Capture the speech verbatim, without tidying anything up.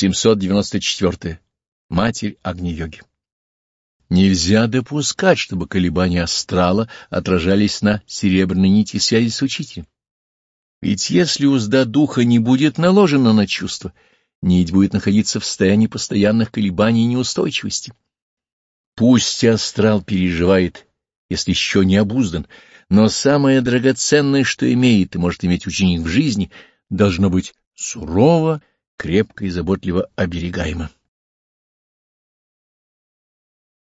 семьсот девяносто четыре. Матерь Агни-йоги. Нельзя допускать, чтобы колебания астрала отражались на серебряной нити связи с учителем. Ведь если узда духа не будет наложена на чувство, нить будет находиться в состоянии постоянных колебаний и неустойчивости. Пусть астрал переживает, если еще не обуздан, но самое драгоценное, что имеет и может иметь ученик в жизни, должно быть сурово, крепко и заботливо оберегаемо.